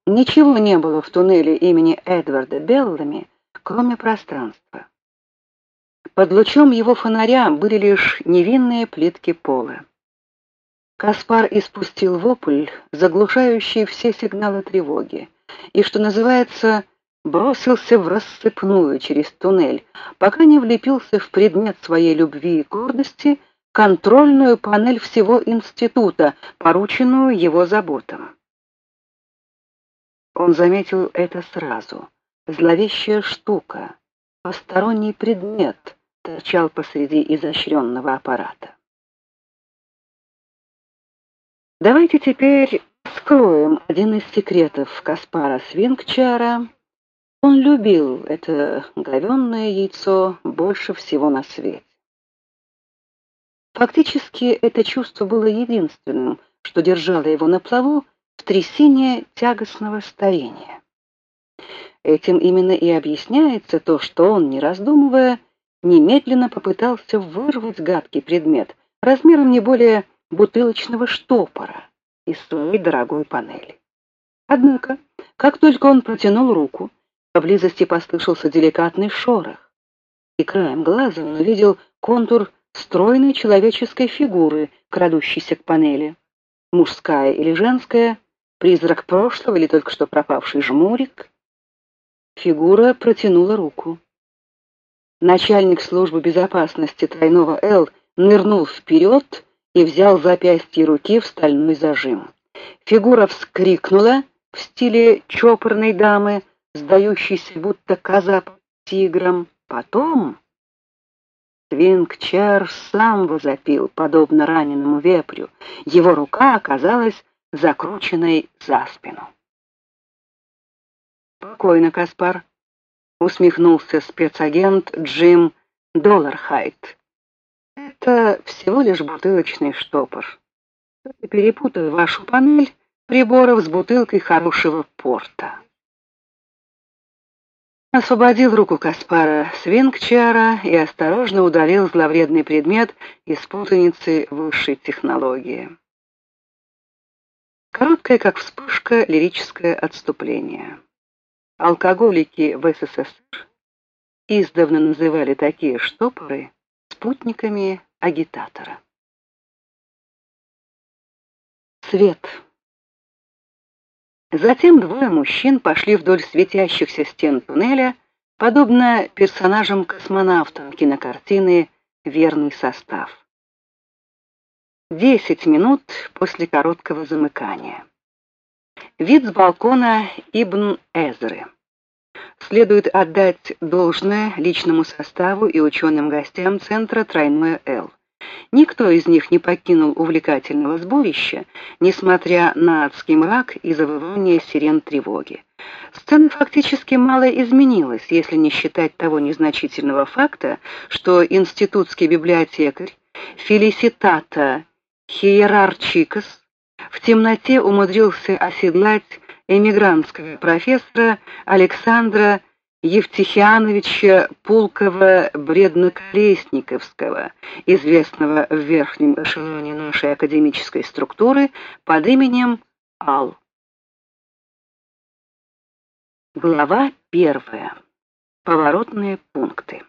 Ничего не было в туннеле имени Эдварда Беллами, кроме пространства. Под лучом его фонаря были лишь невинные плитки пола. Каспар испустил вопль, заглушающий все сигналы тревоги, и, что называется, бросился в рассыпную через туннель, пока не влепился в предмет своей любви и гордости, контрольную панель всего института, порученную его заботам. Он заметил это сразу. Зловещая штука, посторонний предмет, торчал посреди изощренного аппарата. Давайте теперь вскроем один из секретов Каспара Свингчара. Он любил это говёное яйцо больше всего на свете. Фактически это чувство было единственным, что держало его на плаву в трясине тягостного старения. Этим именно и объясняется то, что он, не раздумывая, немедленно попытался вырвать гадкий предмет размером не более бутылочного штопора из своей дорогой панели. Однако, как только он протянул руку, поблизости послышался деликатный шорох, и краем глаза он увидел контур стройной человеческой фигуры, крадущейся к панели. Мужская или женская, призрак прошлого или только что пропавший жмурик. Фигура протянула руку. Начальник службы безопасности тройного Л нырнул вперед и взял запястье руки в стальной зажим. Фигура вскрикнула в стиле чопорной дамы, сдающейся будто коза под тигром. Потом Свингчар сам возопил, подобно раненому вепрю. Его рука оказалась закрученной за спину. «Спокойно, Каспар», — усмехнулся спецагент Джим Доллархайт. «Это всего лишь бутылочный штопор. Я перепутаю вашу панель приборов с бутылкой хорошего порта». Освободил руку Каспара Свингчара и осторожно удалил зловредный предмет из путаницы высшей технологии. Короткое, как вспышка, лирическое отступление. Алкоголики в СССР издавна называли такие штопоры спутниками агитатора. Свет. Затем двое мужчин пошли вдоль светящихся стен туннеля, подобно персонажам-космонавтам кинокартины «Верный состав». 10 минут после короткого замыкания. Вид с балкона Ибн Эзры. Следует отдать должное личному составу и ученым-гостям центра «Тройное Л». Никто из них не покинул увлекательного сборища, несмотря на адский мрак и завывание сирен тревоги. Сцена фактически мало изменилась, если не считать того незначительного факта, что институтский библиотекарь Фелиситата Хиерарчикос в темноте умудрился оседлать эмигрантского профессора Александра Евтихиановича Пулкова-Бредноколесниковского, известного в верхнем эшелоне нашей академической структуры под именем Ал. Глава 1. Поворотные пункты.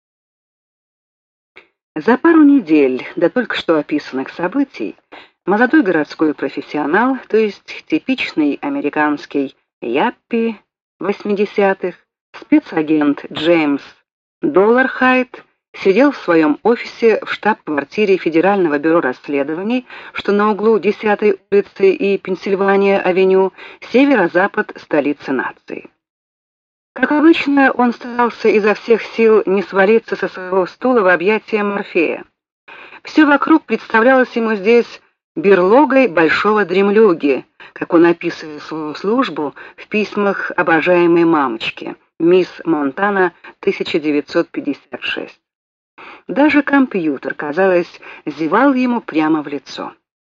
За пару недель до только что описанных событий молодой городской профессионал, то есть типичный американский яппи 80-х, спецагент Джеймс Доллархайт сидел в своем офисе в штаб-квартире Федерального бюро расследований, что на углу 10-й улицы и Пенсильвания-авеню, северо-запад столицы нации. Как обычно, он старался изо всех сил не свалиться со своего стула в объятия Морфея. Все вокруг представлялось ему здесь берлогой большого дремлюги, как он описывал свою службу в письмах обожаемой мамочки, мисс Монтана, 1956. Даже компьютер, казалось, зевал ему прямо в лицо.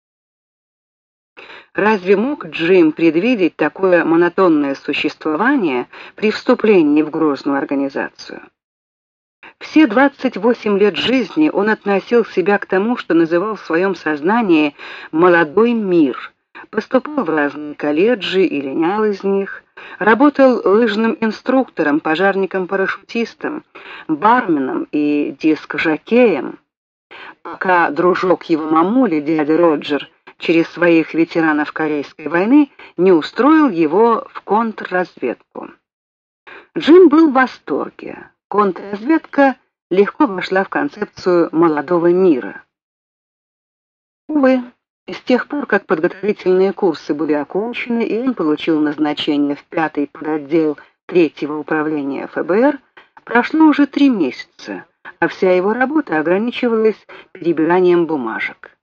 Разве мог Джим предвидеть такое монотонное существование при вступлении в грозную организацию? Все 28 лет жизни он относил себя к тому, что называл в своем сознании «молодой мир», Поступал в разные колледжи и линял из них, работал лыжным инструктором, пожарником-парашютистом, барменом и диск-жокеем, пока дружок его мамули, дядя Роджер, через своих ветеранов Корейской войны не устроил его в контрразведку. Джим был в восторге. Контрразведка легко вошла в концепцию молодого мира. Увы, с тех пор, как подготовительные курсы были окончены, и он получил назначение в 5-й подотдел 3-го управления ФБР, прошло уже 3 месяца, а вся его работа ограничивалась перебиранием бумажек.